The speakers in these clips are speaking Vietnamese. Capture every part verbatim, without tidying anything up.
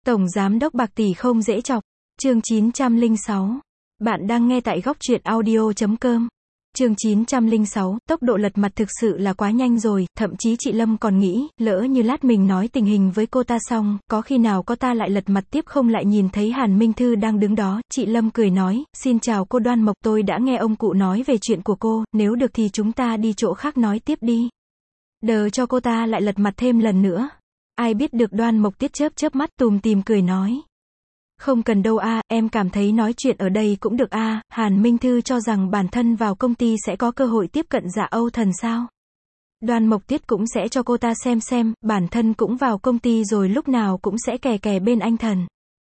Tổng giám đốc bạc tỷ không dễ chọc. Chương chín trăm lẻ sáu. Bạn đang nghe tại góc truyện audio chấm com. Chương chín trăm lẻ sáu, tốc độ lật mặt thực sự là quá nhanh rồi, thậm chí chị Lâm còn nghĩ, lỡ như lát mình nói tình hình với cô ta xong, có khi nào cô ta lại lật mặt tiếp không lại nhìn thấy Hàn Minh Thư đang đứng đó, chị Lâm cười nói, xin chào cô Đoan Mộc, tôi đã nghe ông cụ nói về chuyện của cô, nếu được thì chúng ta đi chỗ khác nói tiếp đi. Đờ cho cô ta lại lật mặt thêm lần nữa. Ai biết được Đoan Mộc Tiết chớp chớp mắt tùm tìm cười nói. Không cần đâu a, em cảm thấy nói chuyện ở đây cũng được a. Hàn Minh Thư cho rằng bản thân vào công ty sẽ có cơ hội tiếp cận Dạ Âu Thần sao? Đoan Mộc Tiết cũng sẽ cho cô ta xem xem, bản thân cũng vào công ty rồi lúc nào cũng sẽ kè kè bên anh thần.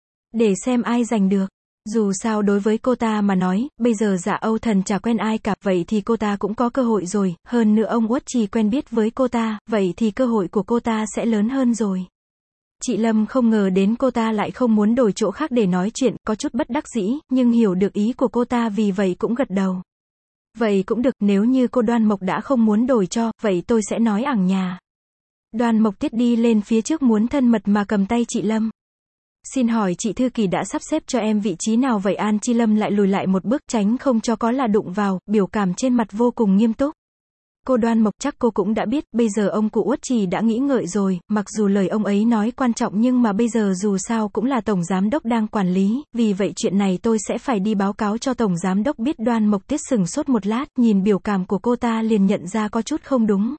Để xem ai giành được. Dù sao đối với cô ta mà nói, bây giờ Dạ Âu Thần chả quen ai cả, vậy thì cô ta cũng có cơ hội rồi, hơn nữa ông Uất Trì quen biết với cô ta, vậy thì cơ hội của cô ta sẽ lớn hơn rồi. Chị Lâm không ngờ đến cô ta lại không muốn đổi chỗ khác để nói chuyện, có chút bất đắc dĩ, nhưng hiểu được ý của cô ta vì vậy cũng gật đầu. Vậy cũng được, nếu như cô Đoan Mộc đã không muốn đổi cho, vậy tôi sẽ nói ẳng nhà. Đoan Mộc Tiết đi lên phía trước muốn thân mật mà cầm tay chị Lâm. Xin hỏi chị thư ký đã sắp xếp cho em vị trí nào vậy? An Chi Lâm lại lùi lại một bước tránh không cho có là đụng vào, biểu cảm trên mặt vô cùng nghiêm túc. Cô Đoan Mộc, chắc cô cũng đã biết, bây giờ ông cụ Uất Trì đã nghĩ ngợi rồi, mặc dù lời ông ấy nói quan trọng nhưng mà bây giờ dù sao cũng là tổng giám đốc đang quản lý, vì vậy chuyện này tôi sẽ phải đi báo cáo cho tổng giám đốc biết. Đoan Mộc Tiết sừng sốt một lát, nhìn biểu cảm của cô ta liền nhận ra có chút không đúng.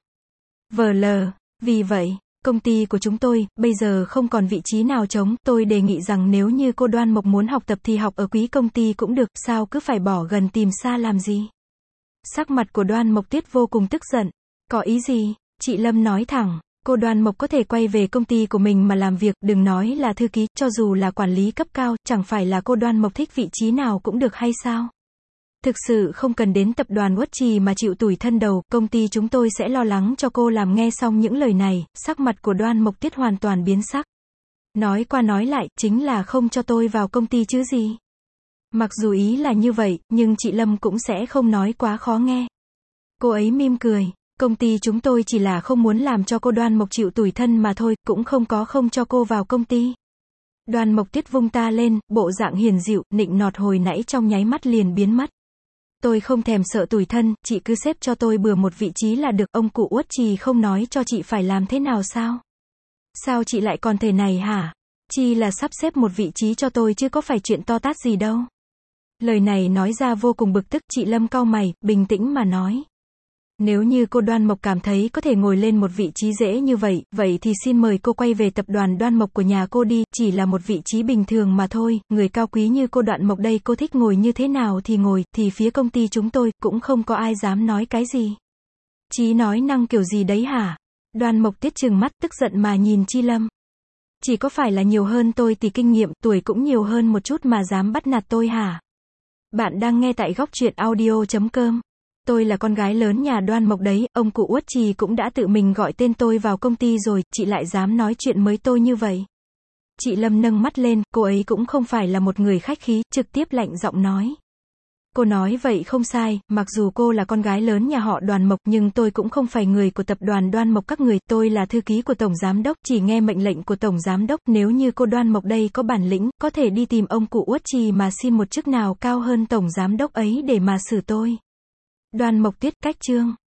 Vờ lờ, vì vậy, công ty của chúng tôi, bây giờ không còn vị trí nào trống, tôi đề nghị rằng nếu như cô Đoan Mộc muốn học tập thì học ở quý công ty cũng được, sao cứ phải bỏ gần tìm xa làm gì? Sắc mặt của Đoan Mộc Tiết vô cùng tức giận. Có ý gì? Chị Lâm nói thẳng, cô Đoan Mộc có thể quay về công ty của mình mà làm việc, đừng nói là thư ký, cho dù là quản lý cấp cao, chẳng phải là cô Đoan Mộc thích vị trí nào cũng được hay sao? Thực sự không cần đến tập đoàn Uất Trì mà chịu tủi thân đầu, công ty chúng tôi sẽ lo lắng cho cô. Làm nghe xong những lời này, sắc mặt của Đoan Mộc Tiết hoàn toàn biến sắc. Nói qua nói lại, chính là không cho tôi vào công ty chứ gì? Mặc dù ý là như vậy, nhưng chị Lâm cũng sẽ không nói quá khó nghe. Cô ấy mỉm cười, công ty chúng tôi chỉ là không muốn làm cho cô Đoan Mộc chịu tủi thân mà thôi, cũng không có không cho cô vào công ty. Đoan Mộc Tiết vung ta lên, bộ dạng hiền dịu, nịnh nọt hồi nãy trong nháy mắt liền biến mất. Tôi không thèm sợ tủi thân, chị cứ xếp cho tôi bừa một vị trí là được, ông cụ Uất Trì không nói cho chị phải làm thế nào sao? Sao chị lại còn thể này hả? Chi là sắp xếp một vị trí cho tôi chứ có phải chuyện to tát gì đâu. Lời này nói ra vô cùng bực tức, chị Lâm cau mày, bình tĩnh mà nói. Nếu như cô Đoan Mộc cảm thấy có thể ngồi lên một vị trí dễ như vậy, vậy thì xin mời cô quay về tập đoàn Đoan Mộc của nhà cô đi, chỉ là một vị trí bình thường mà thôi, người cao quý như cô Đoan Mộc đây cô thích ngồi như thế nào thì ngồi, thì phía công ty chúng tôi cũng không có ai dám nói cái gì. Chí nói năng kiểu gì đấy hả? Đoan Mộc Tiết trừng mắt tức giận mà nhìn Chi Lâm. Chỉ có phải là nhiều hơn tôi thì kinh nghiệm, tuổi cũng nhiều hơn một chút mà dám bắt nạt tôi hả? Bạn đang nghe tại góc truyện audio chấm com. Tôi là con gái lớn nhà Đoan Mộc đấy, ông cụ Uất Trì cũng đã tự mình gọi tên tôi vào công ty rồi, chị lại dám nói chuyện mới tôi như vậy. Chị Lâm nâng mắt lên, cô ấy cũng không phải là một người khách khí, trực tiếp lạnh giọng nói. Cô nói vậy không sai, mặc dù cô là con gái lớn nhà họ Đoan Mộc, nhưng tôi cũng không phải người của tập đoàn Đoan Mộc các người, tôi là thư ký của tổng giám đốc, chỉ nghe mệnh lệnh của tổng giám đốc, nếu như cô Đoan Mộc đây có bản lĩnh, có thể đi tìm ông cụ Uất Trì mà xin một chức nào cao hơn tổng giám đốc ấy để mà xử tôi. Đoan Mộc Tiết cách chương